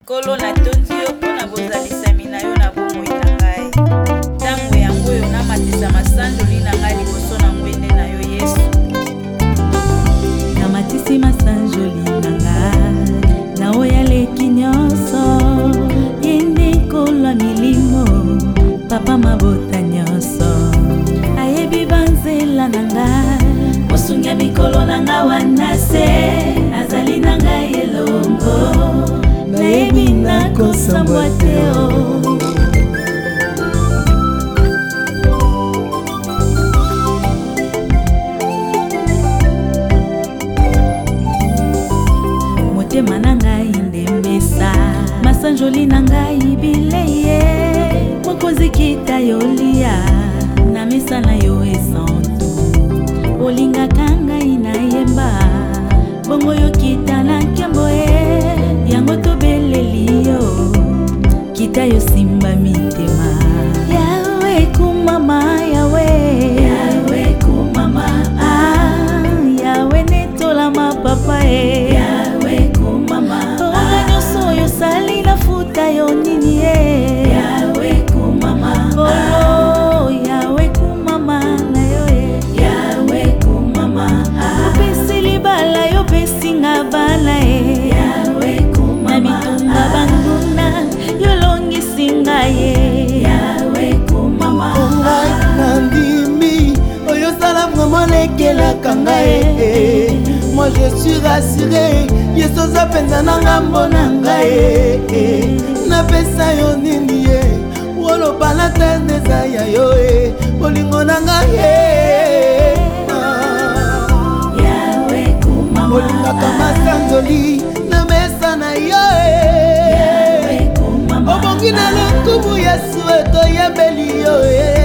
Nkolo na tondi yo pona bozalisa mina yo na bomoi na ngai. Tango yango yo na matisa masandoli na ngai liboso na ngwende na yo Yesu. Na matisi masanjoli na ngai na oya leki nyonso yende kolwa milimo papa mabota nyonso ayebi banzela na ngai mosunga mikolo na ngai wana se azali na ngai elongo nayebi nakosambwa te o. Motema na ngai ndemesa masanjoli na ngai bileye mokonzi kita yolia na mesa na yo esantu olingaka ngai na yemba bongo yo kita na nkembo yango tobeleli yo kita yo simba mitema yawe kumama yawe yawe kumama yawe netolama papa yawe kumama onga nyonso yo sali na futa yo nini yawe kumama olo yawe kumama na yo yawe kumama opesi libala yo pesinga bana yawe kumama na bitumba banguna yo longisinga yawe kumama ongai nandimi oyo sala vraiment lekelaka ngai. Moi je suis rassuré yeso za penza na ngambo na ngai napesa yo nini woloba na tendeza ya yo bolingo na ngai yawe kumama olingaka masanzoli na mesa na yo yawe kumama obongi na lokumu yesu etoyembeli yo